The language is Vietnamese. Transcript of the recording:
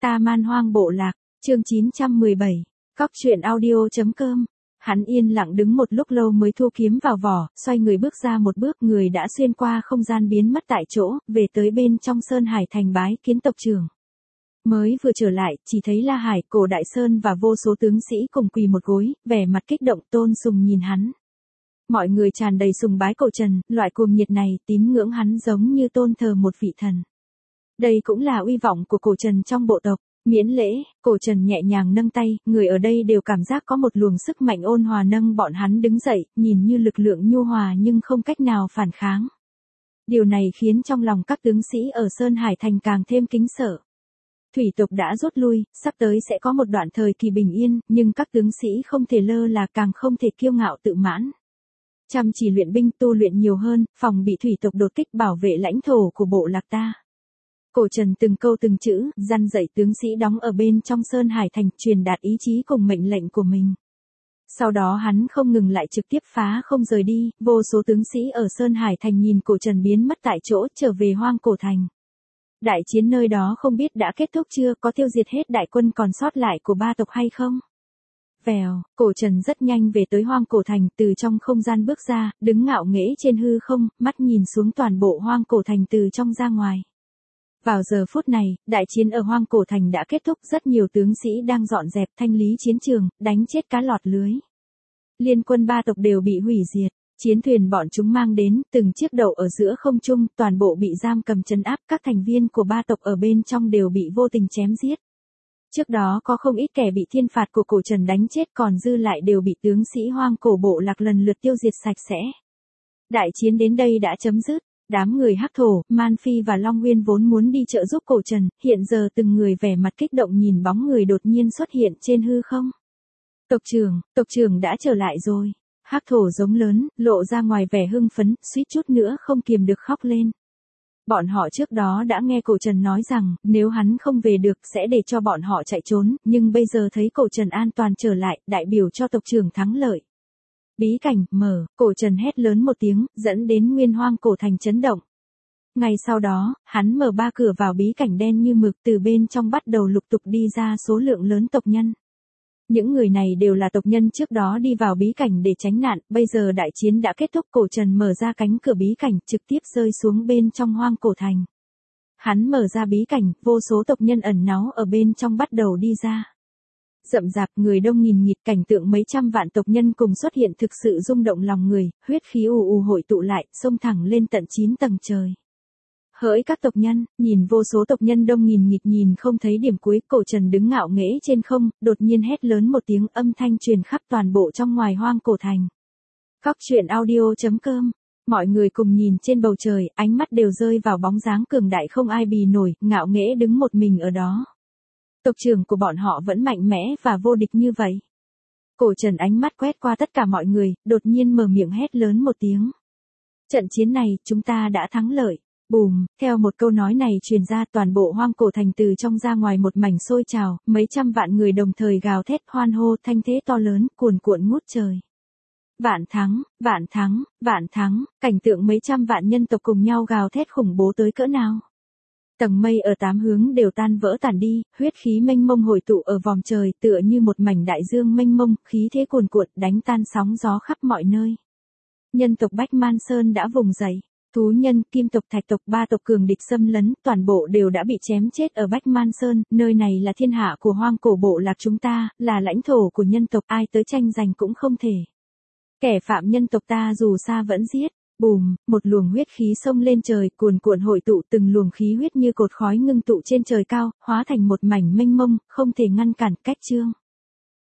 Ta Man Hoang Bộ Lạc, chương 917, Cóc truyện audio.com. Hắn yên lặng đứng một lúc lâu mới thu kiếm vào vỏ, xoay người bước ra một bước, người đã xuyên qua không gian biến mất tại chỗ, về tới bên trong Sơn Hải thành bái kiến tộc trưởng. Mới vừa trở lại, chỉ thấy La Hải, Cổ Đại Sơn và vô số tướng sĩ cùng quỳ một gối, vẻ mặt kích động tôn sùng nhìn hắn. Mọi người tràn đầy sùng bái Cổ Trần, loại cuồng nhiệt này, tín ngưỡng hắn giống như tôn thờ một vị thần. Đây cũng là uy vọng của Cổ Trần trong bộ tộc. Miễn lễ, Cổ Trần nhẹ nhàng nâng tay, người ở đây đều cảm giác có một luồng sức mạnh ôn hòa nâng bọn hắn đứng dậy, nhìn như lực lượng nhu hòa nhưng không cách nào phản kháng. Điều này khiến trong lòng các tướng sĩ ở Sơn Hải thành càng thêm kính sợ. Thủy tộc đã rút lui, sắp tới sẽ có một đoạn thời kỳ bình yên, nhưng các tướng sĩ không thể lơ là, càng không thể kiêu ngạo tự mãn. Chăm chỉ luyện binh, tu luyện nhiều hơn, phòng bị thủy tộc đột kích, bảo vệ lãnh thổ của bộ lạc ta. Cổ Trần từng câu từng chữ, dăn dạy tướng sĩ đóng ở bên trong Sơn Hải thành, truyền đạt ý chí cùng mệnh lệnh của mình. Sau đó hắn không ngừng lại, trực tiếp phá không rời đi, vô số tướng sĩ ở Sơn Hải thành nhìn Cổ Trần biến mất tại chỗ, trở về Hoang Cổ thành. Đại chiến nơi đó không biết đã kết thúc chưa, có tiêu diệt hết đại quân còn sót lại của ba tộc hay không? Vèo, Cổ Trần rất nhanh về tới Hoang Cổ thành, từ trong không gian bước ra, đứng ngạo nghễ trên hư không, mắt nhìn xuống toàn bộ Hoang Cổ thành từ trong ra ngoài. Vào giờ phút này, đại chiến ở Hoang Cổ thành đã kết thúc, rất nhiều tướng sĩ đang dọn dẹp thanh lý chiến trường, đánh chết cá lọt lưới. Liên quân ba tộc đều bị hủy diệt, chiến thuyền bọn chúng mang đến, từng chiếc đậu ở giữa không trung, toàn bộ bị giam cầm trấn áp, các thành viên của ba tộc ở bên trong đều bị vô tình chém giết. Trước đó có không ít kẻ bị thiên phạt của Cổ Trần đánh chết, còn dư lại đều bị tướng sĩ Hoang Cổ bộ lạc lần lượt tiêu diệt sạch sẽ. Đại chiến đến đây đã chấm dứt. Đám người Hắc Thổ, Man Phi và Long Nguyên vốn muốn đi trợ giúp Cổ Trần, hiện giờ từng người vẻ mặt kích động nhìn bóng người đột nhiên xuất hiện trên hư không. Tộc trưởng đã trở lại rồi. Hắc Thổ giống lớn, lộ ra ngoài vẻ hưng phấn, suýt chút nữa không kiềm được khóc lên. Bọn họ trước đó đã nghe Cổ Trần nói rằng, nếu hắn không về được sẽ để cho bọn họ chạy trốn, nhưng bây giờ thấy Cổ Trần an toàn trở lại, đại biểu cho tộc trưởng thắng lợi. Bí cảnh, mở, Cổ Trần hét lớn một tiếng, dẫn đến nguyên Hoang Cổ thành chấn động. Ngay sau đó, hắn mở ba cửa vào bí cảnh đen như mực, từ bên trong bắt đầu lục tục đi ra số lượng lớn tộc nhân. Những người này đều là tộc nhân trước đó đi vào bí cảnh để tránh nạn, bây giờ đại chiến đã kết thúc, Cổ Trần mở ra cánh cửa bí cảnh, trực tiếp rơi xuống bên trong Hoang Cổ thành. Hắn mở ra bí cảnh, vô số tộc nhân ẩn náu ở bên trong bắt đầu đi ra. Rậm rạp, người đông nghìn nghịt, cảnh tượng mấy trăm vạn tộc nhân cùng xuất hiện thực sự rung động lòng người, huyết khí ù ù hội tụ lại, xông thẳng lên tận 9 tầng trời. Hỡi các tộc nhân, nhìn vô số tộc nhân đông nghìn nghịt nhìn không thấy điểm cuối, Cổ Trần đứng ngạo nghễ trên không, đột nhiên hét lớn một tiếng, âm thanh truyền khắp toàn bộ trong ngoài Hoang Cổ thành. Cóc truyện audio.com. Mọi người cùng nhìn trên bầu trời, ánh mắt đều rơi vào bóng dáng cường đại không ai bì nổi, ngạo nghễ đứng một mình ở đó. Tộc trưởng của bọn họ vẫn mạnh mẽ và vô địch như vậy. Cổ Trần ánh mắt quét qua tất cả mọi người, đột nhiên mở miệng hét lớn một tiếng. Trận chiến này, chúng ta đã thắng lợi. Bùm, theo một câu nói này truyền ra, toàn bộ Hoang Cổ thành từ trong ra ngoài một mảnh sôi trào, mấy trăm vạn người đồng thời gào thét hoan hô, thanh thế to lớn, cuồn cuộn ngút trời. Vạn thắng, vạn thắng, vạn thắng, cảnh tượng mấy trăm vạn nhân tộc cùng nhau gào thét khủng bố tới cỡ nào. Tầng mây ở 8 hướng đều tan vỡ tản đi, huyết khí mênh mông hội tụ ở vòm trời, tựa như một mảnh đại dương mênh mông, khí thế cuồn cuộn, đánh tan sóng gió khắp mọi nơi. Nhân tộc Bách Man Sơn đã vùng dậy, thú nhân, kim tộc, thạch tộc, ba tộc cường địch xâm lấn, toàn bộ đều đã bị chém chết ở Bách Man Sơn, nơi này là thiên hạ của Hoang Cổ bộ lạc chúng ta, là lãnh thổ của nhân tộc, ai tới tranh giành cũng không thể. Kẻ phạm nhân tộc ta dù xa vẫn giết. Bùm, một luồng huyết khí xông lên trời, cuồn cuộn hội tụ, từng luồng khí huyết như cột khói ngưng tụ trên trời cao, hóa thành một mảnh mênh mông, không thể ngăn cản, cách chương.